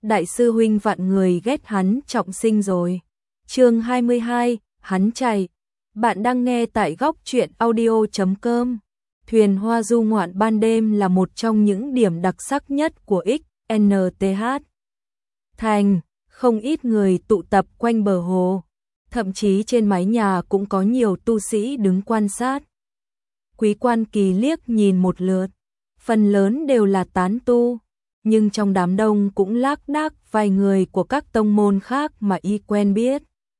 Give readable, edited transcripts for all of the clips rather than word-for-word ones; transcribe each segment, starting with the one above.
đại sư huynh vạn người ghét hắn trọng sinh rồi. Chương 22, hắn chạy. Bạn đang nghe tại góc truyện audio.com. Thuyền hoa du ngoạn ban đêm là một trong những điểm đặc sắc nhất của XNTH Thành, không ít người tụ tập quanh bờ hồ, thậm chí trên mái nhà cũng có nhiều tu sĩ đứng quan sát. Quý Quan Kỳ liếc nhìn một lượt, phần lớn đều là tán tu, nhưng trong đám đông cũng lác đác vài người của các tông môn khác mà y quen biết.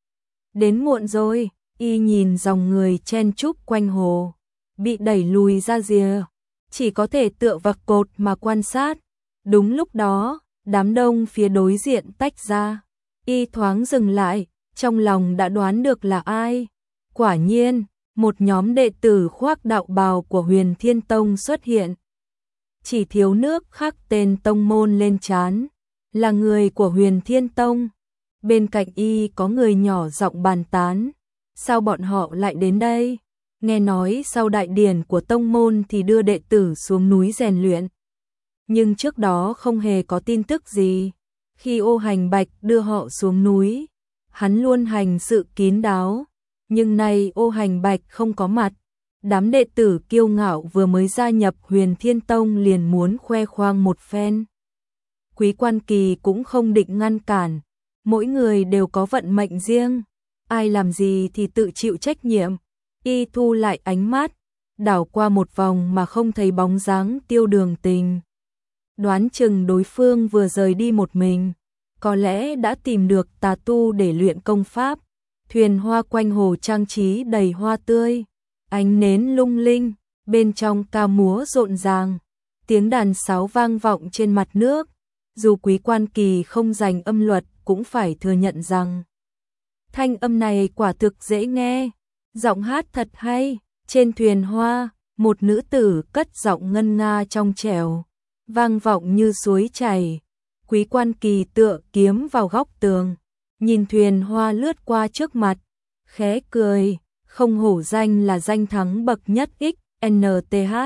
Đến muộn rồi, y nhìn dòng người chen chúc quanh hồ, bị đẩy lùi ra rìa, chỉ có thể tựa vào cột mà quan sát. Đúng lúc đó, đám đông phía đối diện tách ra, y thoáng dừng lại, trong lòng đã đoán được là ai. Quả nhiên, một nhóm đệ tử khoác đạo bào của Huyền Thiên Tông xuất hiện. Chỉ thiếu nước khắc tên tông môn lên trán, là người của Huyền Thiên Tông. Bên cạnh y có người nhỏ giọng bàn tán, sao bọn họ lại đến đây? Nghe nói sau đại điển của tông môn thì đưa đệ tử xuống núi rèn luyện. Nhưng trước đó không hề có tin tức gì. Khi Ô Hành Bạch đưa họ xuống núi, hắn luôn hành sự kín đáo. Nhưng nay Ô Hành Bạch không có mặt. Đám đệ tử kiêu ngạo vừa mới gia nhập Huyền Thiên Tông liền muốn khoe khoang một phen. Quý Quan Kỳ cũng không định ngăn cản. Mỗi người đều có vận mệnh riêng. Ai làm gì thì tự chịu trách nhiệm. Y thu lại ánh mắt, đảo qua một vòng mà không thấy bóng dáng Tiêu Đường Tình. Đoán chừng đối phương vừa rời đi một mình, có lẽ đã tìm được tà tu để luyện công pháp. Thuyền hoa quanh hồ trang trí đầy hoa tươi, ánh nến lung linh, bên trong ca múa rộn ràng, tiếng đàn sáo vang vọng trên mặt nước. Dù Quý Quan Kỳ không rành âm luật cũng phải thừa nhận rằng thanh âm này quả thực dễ nghe, giọng hát thật hay. Trên thuyền hoa, một nữ tử cất giọng ngân nga trong trẻo, vang vọng như suối chảy. Quý Quan Kỳ tựa kiếm vào góc tường, nhìn thuyền hoa lướt qua trước mặt, khẽ cười, không hổ danh là danh thắng bậc nhất XNTH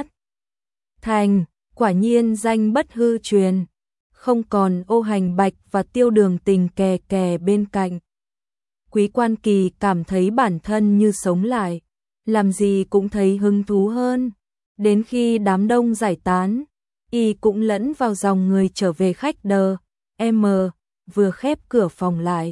Thành, quả nhiên danh bất hư truyền. Không còn Ô Hành Bạch và Tiêu Đường Tình kè kè bên cạnh. Quý Quan Kỳ cảm thấy bản thân như sống lại, làm gì cũng thấy hứng thú hơn. Đến khi đám đông giải tán, y cũng lẫn vào dòng người trở về khách đờ. Vừa khép cửa phòng lại,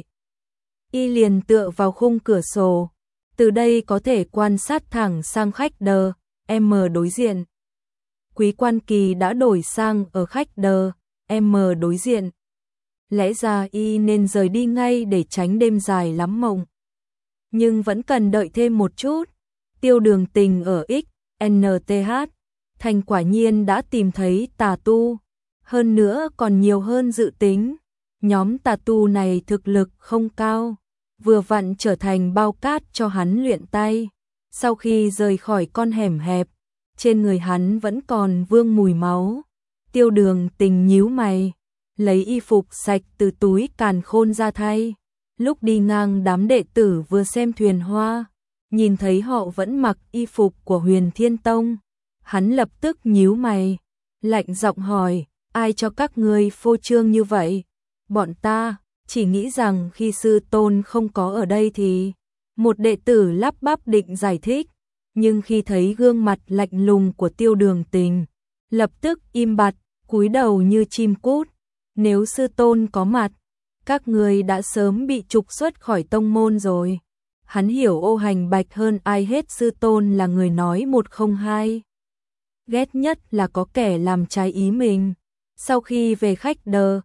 y liền tựa vào khung cửa sổ, từ đây có thể quan sát thẳng sang khách đờ đối diện. Quý Quan Kỳ đã đổi sang ở khách đờ đối diện. Lẽ ra y nên rời đi ngay để tránh đêm dài lắm mộng, nhưng vẫn cần đợi thêm một chút. Tiêu Đường Tình ở XNTH Thành quả nhiên đã tìm thấy tà tu, hơn nữa còn nhiều hơn dự tính. Nhóm tà tu này thực lực không cao, vừa vặn trở thành bao cát cho hắn luyện tay. Sau khi rời khỏi con hẻm hẹp, trên người hắn vẫn còn vương mùi máu. Tiêu Đường Tình nhíu mày, lấy y phục sạch từ túi càn khôn ra thay. Lúc đi ngang đám đệ tử vừa xem thuyền hoa, nhìn thấy họ vẫn mặc y phục của Huyền Thiên Tông, hắn lập tức nhíu mày, lạnh giọng hỏi, ai cho các ngươi phô trương như vậy? Bọn ta chỉ nghĩ rằng khi sư tôn không có ở đây thì... Một đệ tử lắp bắp định giải thích, nhưng khi thấy gương mặt lạnh lùng của Tiêu Đường Tình, lập tức im bặt, cúi đầu như chim cút. Nếu sư tôn có mặt, các ngươi đã sớm bị trục xuất khỏi tông môn rồi. Hắn hiểu Ô Hành Bạch hơn ai hết, sư tôn là người nói một không hai. Ghét nhất là có kẻ làm trái ý mình. Sau khi về khách đờ,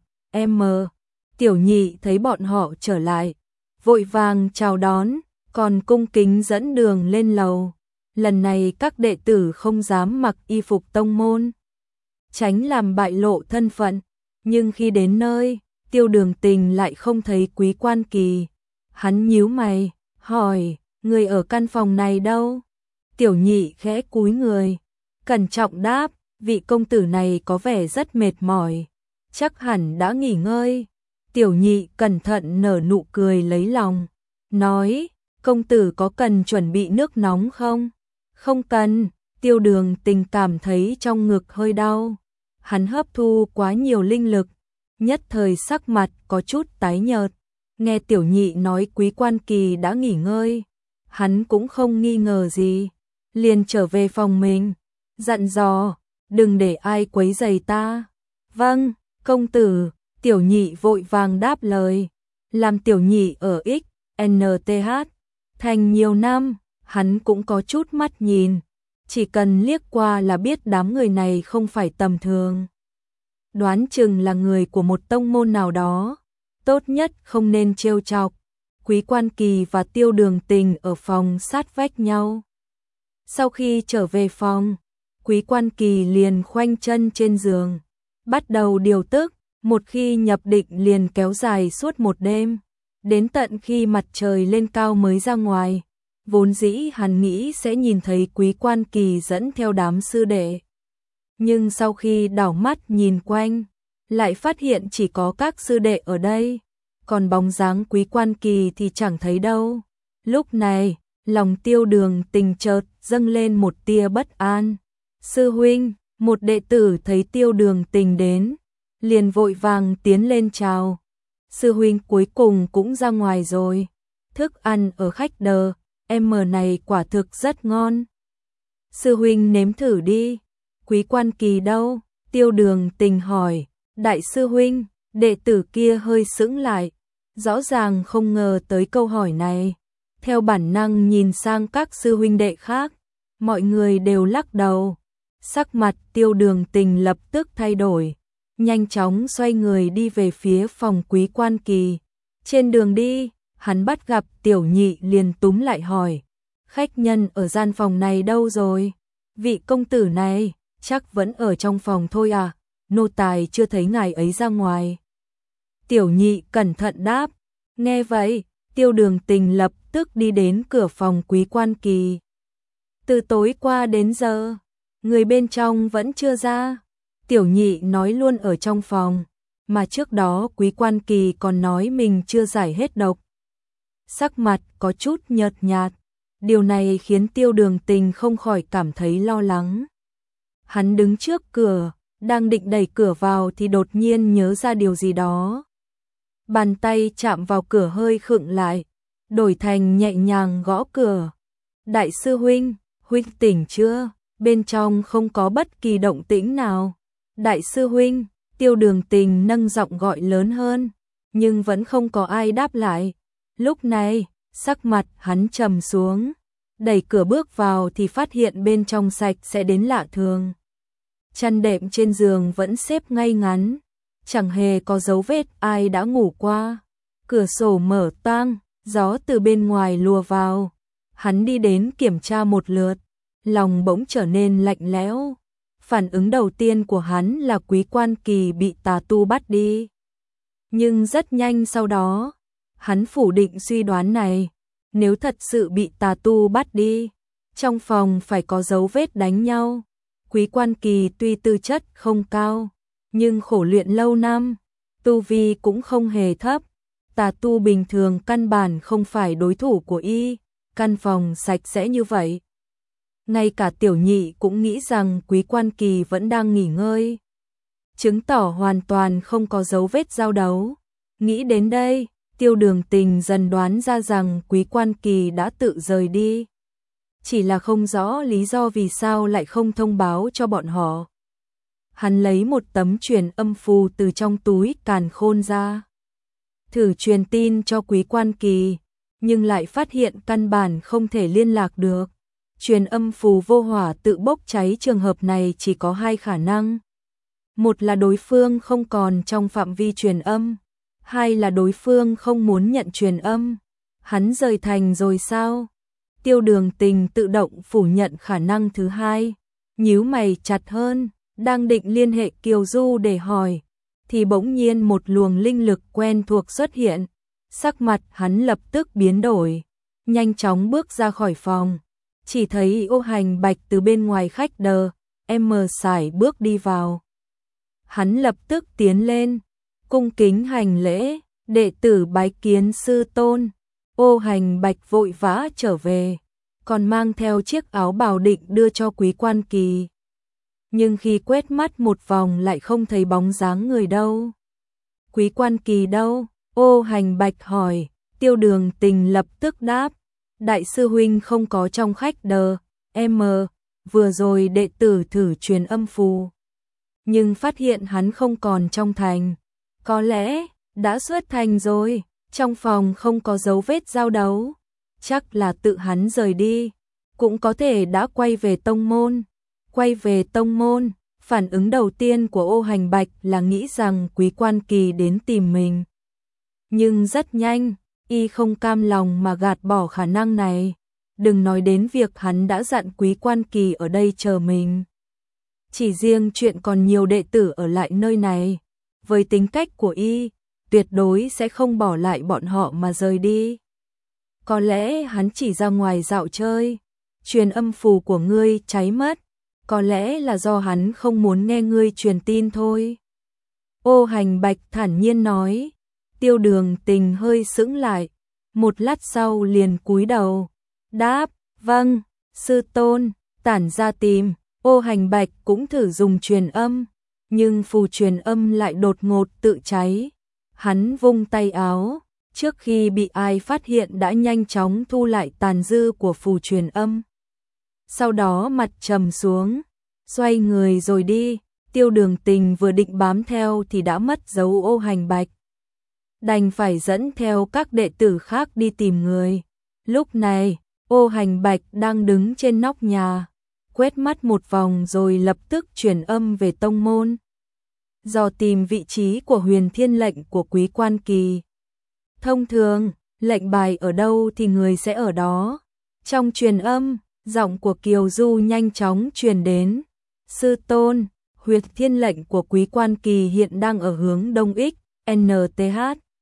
Tiểu Nhị thấy bọn họ trở lại, vội vàng chào đón, còn cung kính dẫn đường lên lầu. Lần này các đệ tử không dám mặc y phục tông môn, tránh làm bại lộ thân phận. Nhưng khi đến nơi, Tiêu Đường Tình lại không thấy Quý Quan Kỳ. Hắn nhíu mày, hỏi, người ở căn phòng này đâu? Tiểu Nhị khẽ cúi người, cẩn trọng đáp, vị công tử này có vẻ rất mệt mỏi, chắc hẳn đã nghỉ ngơi. Tiểu Nhị cẩn thận nở nụ cười lấy lòng, nói, công tử có cần chuẩn bị nước nóng không? Không cần. Tiêu Đường Tình cảm thấy trong ngực hơi đau. Hắn hấp thu quá nhiều linh lực, nhất thời sắc mặt có chút tái nhợt. Nghe Tiểu Nhị nói Quý Quan Kỳ đã nghỉ ngơi, hắn cũng không nghi ngờ gì, liền trở về phòng mình, dặn dò, đừng để ai quấy rầy ta. Vâng, công tử, Tiểu Nhị vội vàng đáp lời. Làm Tiểu Nhị ở XNTH thành nhiều năm, hắn cũng có chút mắt nhìn, chỉ cần liếc qua là biết đám người này không phải tầm thường. Đoán chừng là người của một tông môn nào đó, tốt nhất không nên trêu chọc. Quý Quan Kỳ và Tiêu Đường Tình ở phòng sát vách nhau. Sau khi trở về phòng, Quý Quan Kỳ liền khoanh chân trên giường, bắt đầu điều tức, một khi nhập định liền kéo dài suốt một đêm, đến tận khi mặt trời lên cao mới ra ngoài. Vốn dĩ hắn nghĩ sẽ nhìn thấy Quý Quan Kỳ dẫn theo đám sư đệ, nhưng sau khi đảo mắt nhìn quanh, lại phát hiện chỉ có các sư đệ ở đây, còn bóng dáng Quý Quan Kỳ thì chẳng thấy đâu. Lúc này, lòng Tiêu Đường Tình chợt dâng lên một tia bất an. Sư huynh, một đệ tử thấy Tiêu Đường Tình đến, liền vội vàng tiến lên chào. Sư huynh cuối cùng cũng ra ngoài rồi. Thức ăn ở khách đờ, này quả thực rất ngon. Sư huynh nếm thử đi. Quý Quan Kỳ đâu? Tiêu Đường Tình hỏi. Đại sư huynh, đệ tử kia hơi sững lại, rõ ràng không ngờ tới câu hỏi này. Theo bản năng nhìn sang các sư huynh đệ khác, mọi người đều lắc đầu. Sắc mặt Tiêu Đường Tình lập tức thay đổi, nhanh chóng xoay người đi về phía phòng Quý Quan Kỳ. Trên đường đi, hắn bắt gặp Tiểu Nhị liền túm lại hỏi, khách nhân ở gian phòng này đâu rồi? Vị công tử này, chắc vẫn ở trong phòng thôi à, nô tài chưa thấy ngài ấy ra ngoài. Tiểu Nhị cẩn thận đáp. Nghe vậy, Tiêu Đường Tình lập tức đi đến cửa phòng Quý Quan Kỳ. Từ tối qua đến giờ, người bên trong vẫn chưa ra. Tiểu Nhị nói luôn ở trong phòng, mà trước đó Quý Quan Kỳ còn nói mình chưa giải hết độc. Sắc mặt có chút nhợt nhạt, điều này khiến Tiêu Đường Tình không khỏi cảm thấy lo lắng. Hắn đứng trước cửa, đang định đẩy cửa vào thì đột nhiên nhớ ra điều gì đó. Bàn tay chạm vào cửa hơi khựng lại, đổi thành nhẹ nhàng gõ cửa. Đại sư huynh, huynh tỉnh chưa? Bên trong không có bất kỳ động tĩnh nào. Đại sư huynh, Tiêu Đường Tình nâng giọng gọi lớn hơn, nhưng vẫn không có ai đáp lại. Lúc này, sắc mặt hắn trầm xuống, đẩy cửa bước vào thì phát hiện bên trong sạch sẽ đến lạ thường. Chăn đệm trên giường vẫn xếp ngay ngắn, chẳng hề có dấu vết ai đã ngủ qua. Cửa sổ mở toang, gió từ bên ngoài lùa vào. Hắn đi đến kiểm tra một lượt, lòng bỗng trở nên lạnh lẽo. Phản ứng đầu tiên của hắn là Quý Quan Kỳ bị tà tu bắt đi. Nhưng rất nhanh sau đó, hắn phủ định suy đoán này. Nếu thật sự bị tà tu bắt đi, trong phòng phải có dấu vết đánh nhau. Quý Quan Kỳ tuy tư chất không cao, nhưng khổ luyện lâu năm, tu vi cũng không hề thấp. Tà tu bình thường căn bản không phải đối thủ của y, căn phòng sạch sẽ như vậy. Ngay cả Tiểu Nhị cũng nghĩ rằng Quý Quan Kỳ vẫn đang nghỉ ngơi, chứng tỏ hoàn toàn không có dấu vết giao đấu. Nghĩ đến đây, Tiêu Đường Tình dần đoán ra rằng Quý Quan Kỳ đã tự rời đi. Chỉ là không rõ lý do vì sao lại không thông báo cho bọn họ. Hắn lấy một tấm truyền âm phù từ trong túi càn khôn ra, thử truyền tin cho Quý Quan Kỳ, nhưng lại phát hiện căn bản không thể liên lạc được. Truyền âm phù vô hỏa tự bốc cháy, trường hợp này chỉ có hai khả năng. Một là đối phương không còn trong phạm vi truyền âm, hai là đối phương không muốn nhận truyền âm. Hắn rời thành rồi sao? Tiêu Đường Tình tự động phủ nhận khả năng thứ hai, nhíu mày chặt hơn, đang định liên hệ Kiều Du để hỏi, thì bỗng nhiên một luồng linh lực quen thuộc xuất hiện. Sắc mặt hắn lập tức biến đổi, nhanh chóng bước ra khỏi phòng. Chỉ thấy Ô Hành Bạch từ bên ngoài khách đờ, sải bước đi vào. Hắn lập tức tiến lên, cung kính hành lễ, đệ tử bái kiến sư tôn. Ô Hành Bạch vội vã trở về, còn mang theo chiếc áo bào định đưa cho Quý Quan Kỳ. Nhưng khi quét mắt một vòng lại không thấy bóng dáng người đâu. Quý Quan Kỳ đâu? Ô Hành Bạch hỏi. Tiêu Đường Tình lập tức đáp, đại sư huynh không có trong khách đờ, vừa rồi đệ tử thử truyền âm phù, nhưng phát hiện hắn không còn trong thành, có lẽ đã xuất thành rồi, trong phòng không có dấu vết giao đấu, chắc là tự hắn rời đi, cũng có thể đã quay về tông môn. Quay về tông môn, phản ứng đầu tiên của Ô Hành Bạch là nghĩ rằng Quý Quan Kỳ đến tìm mình. Nhưng rất nhanh, y không cam lòng mà gạt bỏ khả năng này, đừng nói đến việc hắn đã dặn Quý Quan Kỳ ở đây chờ mình. Chỉ riêng chuyện còn nhiều đệ tử ở lại nơi này, với tính cách của y, tuyệt đối sẽ không bỏ lại bọn họ mà rời đi. Có lẽ hắn chỉ ra ngoài dạo chơi, truyền âm phù của ngươi cháy mất, có lẽ là do hắn không muốn nghe ngươi truyền tin thôi. Ô Hành Bạch thản nhiên nói. Tiêu Đường Tình hơi sững lại, một lát sau liền cúi đầu, đáp, vâng, sư tôn, tản ra tìm. Ô Hành Bạch cũng thử dùng truyền âm, nhưng phù truyền âm lại đột ngột tự cháy. Hắn vung tay áo, trước khi bị ai phát hiện đã nhanh chóng thu lại tàn dư của phù truyền âm. Sau đó mặt trầm xuống, xoay người rồi đi. Tiêu Đường Tình vừa định bám theo thì đã mất dấu Ô Hành Bạch, đành phải dẫn theo các đệ tử khác đi tìm người. Lúc này, Ô Hành Bạch đang đứng trên nóc nhà, quét mắt một vòng rồi lập tức truyền âm về tông môn, dò tìm vị trí của Huyền Thiên lệnh của Quý Quan Kỳ. Thông thường, lệnh bài ở đâu thì người sẽ ở đó. Trong truyền âm, giọng của Kiều Du nhanh chóng truyền đến, sư tôn, Huyền Thiên lệnh của Quý Quan Kỳ hiện đang ở hướng đông XNTH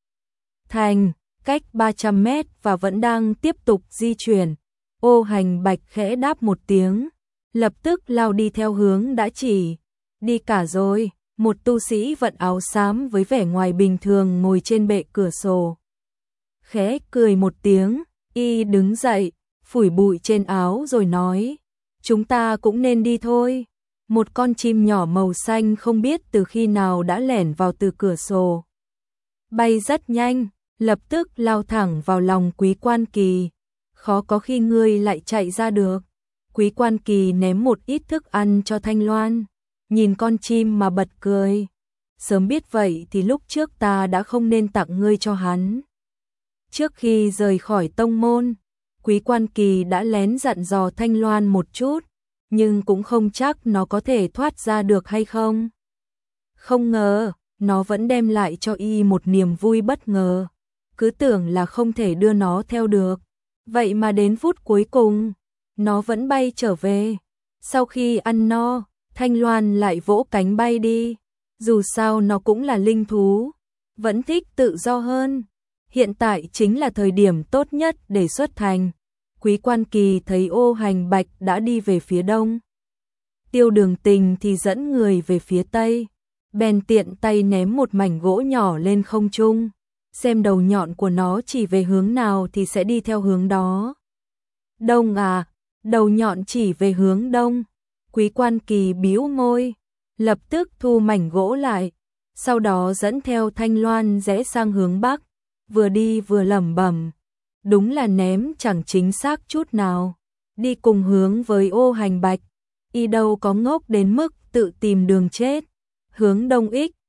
thành, cách 300 mét và vẫn đang tiếp tục di chuyển. Ô Hành Bạch khẽ đáp một tiếng, lập tức lao đi theo hướng đã chỉ. Đi cả rồi, một tu sĩ vận áo xám với vẻ ngoài bình thường ngồi trên bệ cửa sổ. Khẽ cười một tiếng, y đứng dậy, phủi bụi trên áo rồi nói, chúng ta cũng nên đi thôi. Một con chim nhỏ màu xanh không biết từ khi nào đã lẻn vào từ cửa sổ, bay rất nhanh, lập tức lao thẳng vào lòng Quý Quan Kỳ. Khó có khi ngươi lại chạy ra được. Quý Quan Kỳ ném một ít thức ăn cho Thanh Loan, nhìn con chim mà bật cười. Sớm biết vậy thì lúc trước ta đã không nên tặng ngươi cho hắn. Trước khi rời khỏi tông môn, Quý Quan Kỳ đã lén dặn dò Thanh Loan một chút, nhưng cũng không chắc nó có thể thoát ra được hay không. Không ngờ, nó vẫn đem lại cho y một niềm vui bất ngờ. Cứ tưởng là không thể đưa nó theo được. Vậy mà đến phút cuối cùng, nó vẫn bay trở về. Sau khi ăn no, Thanh Loan lại vỗ cánh bay đi. Dù sao nó cũng là linh thú, vẫn thích tự do hơn. Hiện tại chính là thời điểm tốt nhất để xuất thành. Quý Quan Kỳ thấy Ô Hành Bạch đã đi về phía đông, Tiêu Đường Tình thì dẫn người về phía tây, bèn tiện tay ném một mảnh gỗ nhỏ lên không trung, xem đầu nhọn của nó chỉ về hướng nào thì sẽ đi theo hướng đó. Đông à, đầu nhọn chỉ về hướng đông. Quý Quan Kỳ bĩu môi, lập tức thu mảnh gỗ lại, sau đó dẫn theo Thanh Loan rẽ sang hướng bắc, vừa đi vừa lẩm bẩm, đúng là ném chẳng chính xác chút nào. Đi cùng hướng với Ô Hành Bạch, y đâu có ngốc đến mức tự tìm đường chết. Hướng đông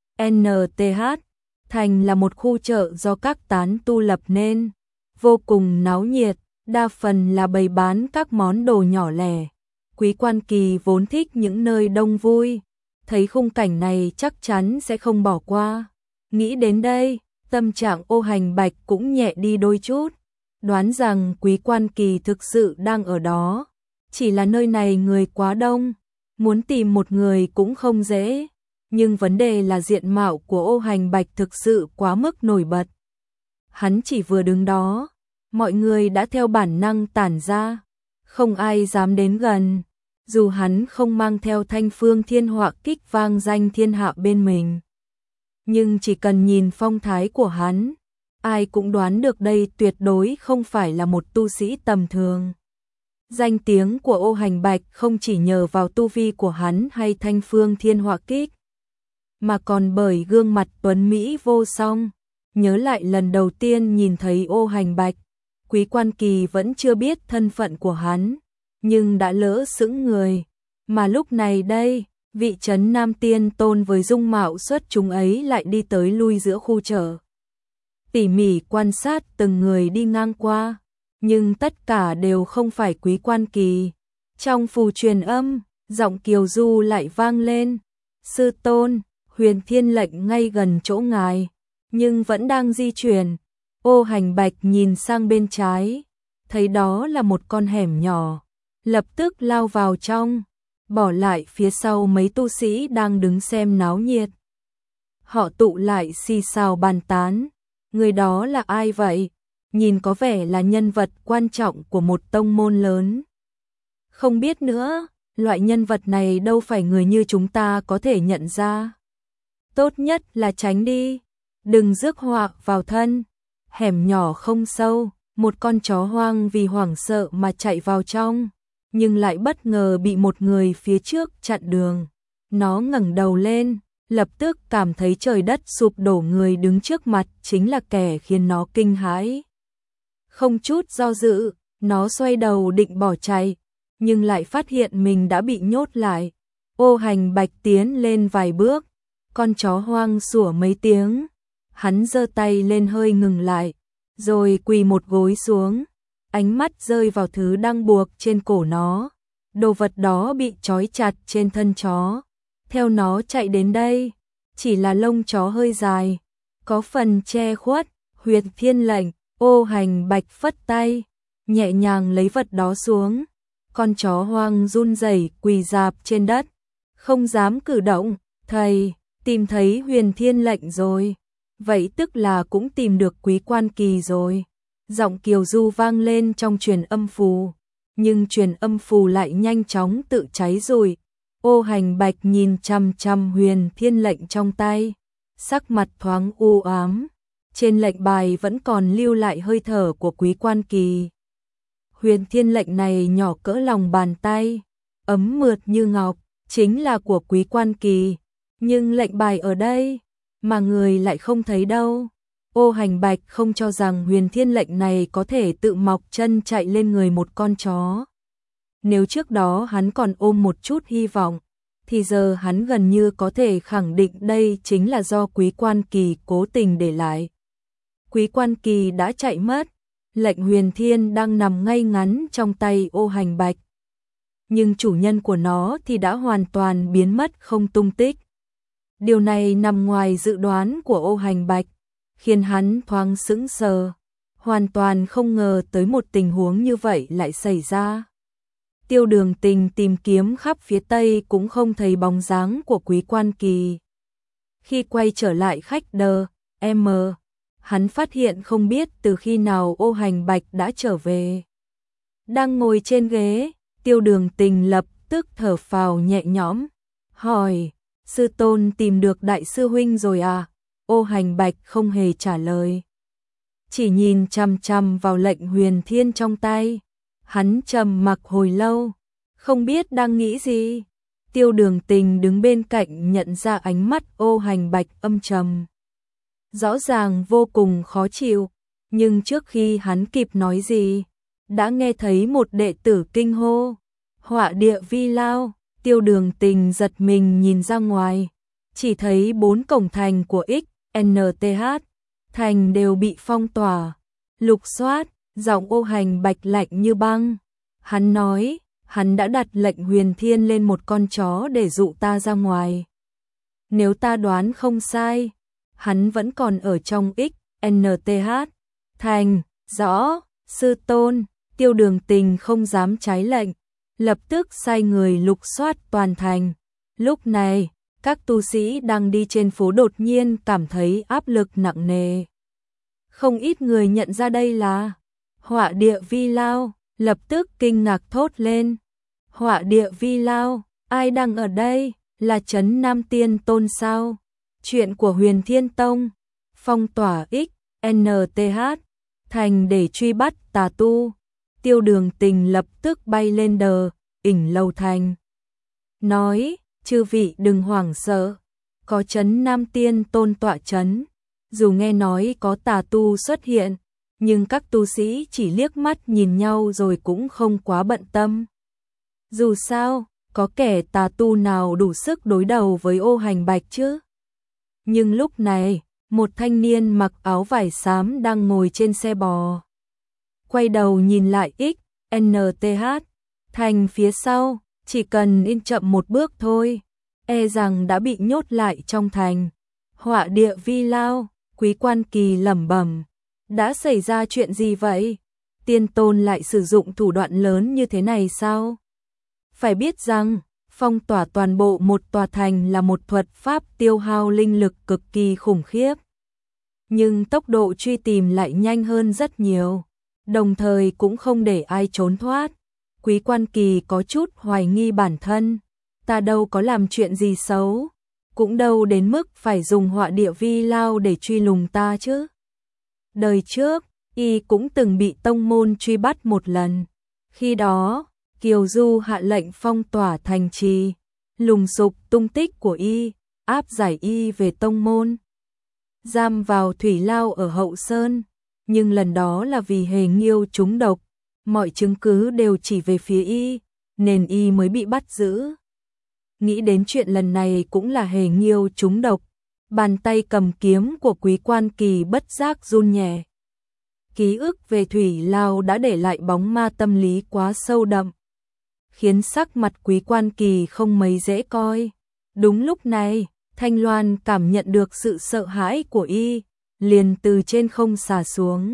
XNTH thành là một khu chợ do các tán tu lập nên, vô cùng náo nhiệt, đa phần là bày bán các món đồ nhỏ lẻ. Quý Quan Kỳ vốn thích những nơi đông vui, thấy khung cảnh này chắc chắn sẽ không bỏ qua. Nghĩ đến đây, tâm trạng Ô Hành Bạch cũng nhẹ đi đôi chút, đoán rằng Quý Quan Kỳ thực sự đang ở đó. Chỉ là nơi này người quá đông, muốn tìm một người cũng không dễ. Nhưng vấn đề là diện mạo của Ô Hành Bạch thực sự quá mức nổi bật. Hắn chỉ vừa đứng đó, mọi người đã theo bản năng tản ra, không ai dám đến gần. Dù hắn không mang theo Thanh Phương Thiên Họa Kích vang danh thiên hạ bên mình, nhưng chỉ cần nhìn phong thái của hắn, ai cũng đoán được đây tuyệt đối không phải là một tu sĩ tầm thường. Danh tiếng của Ô Hành Bạch không chỉ nhờ vào tu vi của hắn hay Thanh Phương Thiên Họa Kích, mà còn bởi gương mặt tuấn Mỹ vô song. Nhớ lại lần đầu tiên nhìn thấy Ô Hành Bạch, Quý Quan Kỳ vẫn chưa biết thân phận của hắn, nhưng đã lỡ sững người. Mà lúc này đây, vị trấn Nam Tiên Tôn với dung mạo xuất chúng ấy lại đi tới lui giữa khu chợ. Tỉ mỉ quan sát từng người đi ngang qua, nhưng tất cả đều không phải Quý Quan Kỳ. Trong phù truyền âm, giọng Kiều Du lại vang lên, sư tôn, Huyền Thiên lệnh ngay gần chỗ ngài, nhưng vẫn đang di chuyển. Ô Hành Bạch nhìn sang bên trái, thấy đó là một con hẻm nhỏ, lập tức lao vào trong, bỏ lại phía sau mấy tu sĩ đang đứng xem náo nhiệt. Họ tụ lại xì xào bàn tán, người đó là ai vậy? Nhìn có vẻ là nhân vật quan trọng của một tông môn lớn. Không biết nữa, loại nhân vật này đâu phải người như chúng ta có thể nhận ra. Tốt nhất là tránh đi, đừng rước họa vào thân. Hẻm nhỏ không sâu, một con chó hoang vì hoảng sợ mà chạy vào trong, nhưng lại bất ngờ bị một người phía trước chặn đường. Nó ngẩng đầu lên, lập tức cảm thấy trời đất sụp đổ, người đứng trước mặt chính là kẻ khiến nó kinh hãi. Không chút do dự, nó xoay đầu định bỏ chạy, nhưng lại phát hiện mình đã bị nhốt lại. Ô Hành Bạch tiến lên vài bước, con chó hoang sủa mấy tiếng, hắn giơ tay lên hơi ngừng lại, rồi quỳ một gối xuống, ánh mắt rơi vào thứ đang buộc trên cổ nó. Đồ vật đó bị trói chặt trên thân chó, theo nó chạy đến đây, chỉ là lông chó hơi dài, có phần che khuất. Huyền Thiên lệnh. Ô Hành Bạch phất tay, nhẹ nhàng lấy vật đó xuống. Con chó hoang run rẩy quỳ rạp trên đất, không dám cử động. Thầy, tìm thấy Huyền Thiên lệnh rồi. Vậy tức là cũng tìm được Quý Quan Kỳ rồi. Giọng Kiều Du vang lên trong truyền âm phù, nhưng truyền âm phù lại nhanh chóng tự cháy rụi. Ô Hành Bạch nhìn chằm chằm Huyền Thiên lệnh trong tay, sắc mặt thoáng u ám. Trên lệnh bài vẫn còn lưu lại hơi thở của Quý Quan Kỳ. Huyền Thiên lệnh này nhỏ cỡ lòng bàn tay, ấm mượt như ngọc, chính là của Quý Quan Kỳ. Nhưng lệnh bài ở đây, mà người lại không thấy đâu. Ô Hành Bạch không cho rằng Huyền Thiên lệnh này có thể tự mọc chân chạy lên người một con chó. Nếu trước đó hắn còn ôm một chút hy vọng, thì giờ hắn gần như có thể khẳng định đây chính là do Quý Quan Kỳ cố tình để lại. Quý Quan Kỳ đã chạy mất, lệnh Huyền Thiên đang nằm ngay ngắn trong tay Ô Hành Bạch. Nhưng chủ nhân của nó thì đã hoàn toàn biến mất không tung tích. Điều này nằm ngoài dự đoán của Ô Hành Bạch, khiến hắn thoáng sững sờ, hoàn toàn không ngờ tới một tình huống như vậy lại xảy ra. Tiêu Đường Tình tìm kiếm khắp phía Tây cũng không thấy bóng dáng của Quý Quan Kỳ. Khi quay trở lại khách đờ, hắn phát hiện không biết từ khi nào Ô Hành Bạch đã trở về. Đang ngồi trên ghế, Tiêu Đường Tình lập tức thở phào nhẹ nhõm, hỏi, sư tôn tìm được đại sư huynh rồi à? Ô Hành Bạch không hề trả lời, chỉ nhìn chằm chằm vào lệnh Huyền Thiên trong tay. Hắn trầm mặc hồi lâu, không biết đang nghĩ gì. Tiêu Đường Tình đứng bên cạnh nhận ra ánh mắt Ô Hành Bạch âm trầm, rõ ràng vô cùng khó chịu, nhưng trước khi hắn kịp nói gì, đã nghe thấy một đệ tử kinh hô, Họa Địa Vi Lao. Tiêu Đường Tình giật mình nhìn ra ngoài, chỉ thấy 4 cổng thành của XNTH thành đều bị phong tỏa, lục soát. Giọng Ô Hành Bạch lạnh như băng. Hắn nói, hắn đã đặt lệnh Huyền Thiên lên một con chó để dụ ta ra ngoài. Nếu ta đoán không sai, hắn vẫn còn ở trong XNTH thành. Rõ, sư tôn. Tiêu Đường Tình không dám trái lệnh, lập tức sai người lục soát toàn thành. Lúc này, các tu sĩ đang đi trên phố đột nhiên cảm thấy áp lực nặng nề. Không ít người nhận ra đây là Họa Địa Vi Lao, lập tức kinh ngạc thốt lên. Họa Địa Vi Lao, ai đang ở đây? Là trấn Nam Tiên Tôn sao? Chuyện của Huyền Thiên Tông, phong tỏa XNTH thành để truy bắt tà tu. Tiêu Đường Tình lập tức bay lên ỉnh Lầu Thành, nói, chư vị đừng hoảng sợ, có trấn Nam Tiên Tôn tọa trấn. Dù nghe nói có tà tu xuất hiện, nhưng các tu sĩ chỉ liếc mắt nhìn nhau rồi cũng không quá bận tâm. Dù sao, có kẻ tà tu nào đủ sức đối đầu với Ô Hành Bạch chứ? Nhưng lúc này, một thanh niên mặc áo vải xám đang ngồi trên xe bò. Quay đầu nhìn lại XNTH, thành phía sau, chỉ cần in chậm một bước thôi, e rằng đã bị nhốt lại trong thành. Họa địa vi lao, Quý Quan Kỳ lẩm bẩm, đã xảy ra chuyện gì vậy? Tiên Tôn lại sử dụng thủ đoạn lớn như thế này sao? Phải biết rằng, phong tỏa toàn bộ một tòa thành là một thuật pháp tiêu hao linh lực cực kỳ khủng khiếp. Nhưng tốc độ truy tìm lại nhanh hơn rất nhiều, đồng thời cũng không để ai trốn thoát. Quý Quan Kỳ có chút hoài nghi bản thân, ta đâu có làm chuyện gì xấu, cũng đâu đến mức phải dùng họa địa vi lao để truy lùng ta chứ. Đời trước, y cũng từng bị tông môn truy bắt một lần. Khi đó, Kiều Du hạ lệnh phong tỏa thành trì, lùng sục tung tích của y, áp giải y về tông môn, giam vào thủy lao ở Hậu Sơn. Nhưng lần đó là vì Hề Nghiêu trúng độc, mọi chứng cứ đều chỉ về phía y, nên y mới bị bắt giữ. Nghĩ đến chuyện lần này cũng là Hề Nghiêu trúng độc, bàn tay cầm kiếm của Quý Quan Kỳ bất giác run nhẹ. Ký ức về thủy lao đã để lại bóng ma tâm lý quá sâu đậm, khiến sắc mặt Quý Quan Kỳ không mấy dễ coi. Đúng lúc này, Thanh Loan cảm nhận được sự sợ hãi của y, liền từ trên không xà xuống,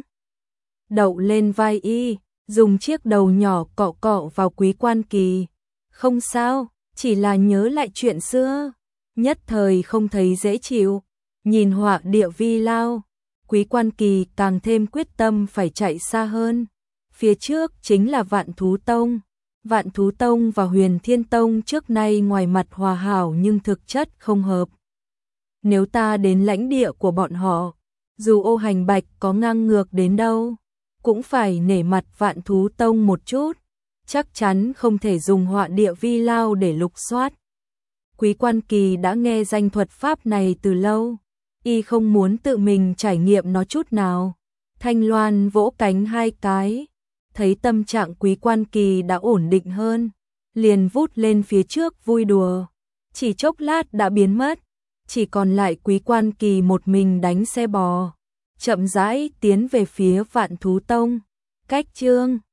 đậu lên vai y, dùng chiếc đầu nhỏ cọ cọ vào Quý Quan Kỳ. Không sao, chỉ là nhớ lại chuyện xưa, nhất thời không thấy dễ chịu. Nhìn họa địa vi lao, Quý Quan Kỳ càng thêm quyết tâm phải chạy xa hơn. Phía trước chính là Vạn Thú Tông. Vạn Thú Tông và Huyền Thiên Tông trước nay ngoài mặt hòa hảo nhưng thực chất không hợp. Nếu ta đến lãnh địa của bọn họ, dù Ô Hành Bạch có ngang ngược đến đâu, cũng phải nể mặt Vạn Thú Tông một chút, chắc chắn không thể dùng họa địa vi lao để lục soát. Quý Quan Kỳ đã nghe danh thuật pháp này từ lâu, y không muốn tự mình trải nghiệm nó chút nào. Thanh Loan vỗ cánh hai cái, thấy tâm trạng Quý Quan Kỳ đã ổn định hơn, liền vút lên phía trước vui đùa. Chỉ chốc lát đã biến mất, chỉ còn lại Quý Quan Kỳ một mình đánh xe bò, chậm rãi tiến về phía Vạn Thú Tông. Cách chương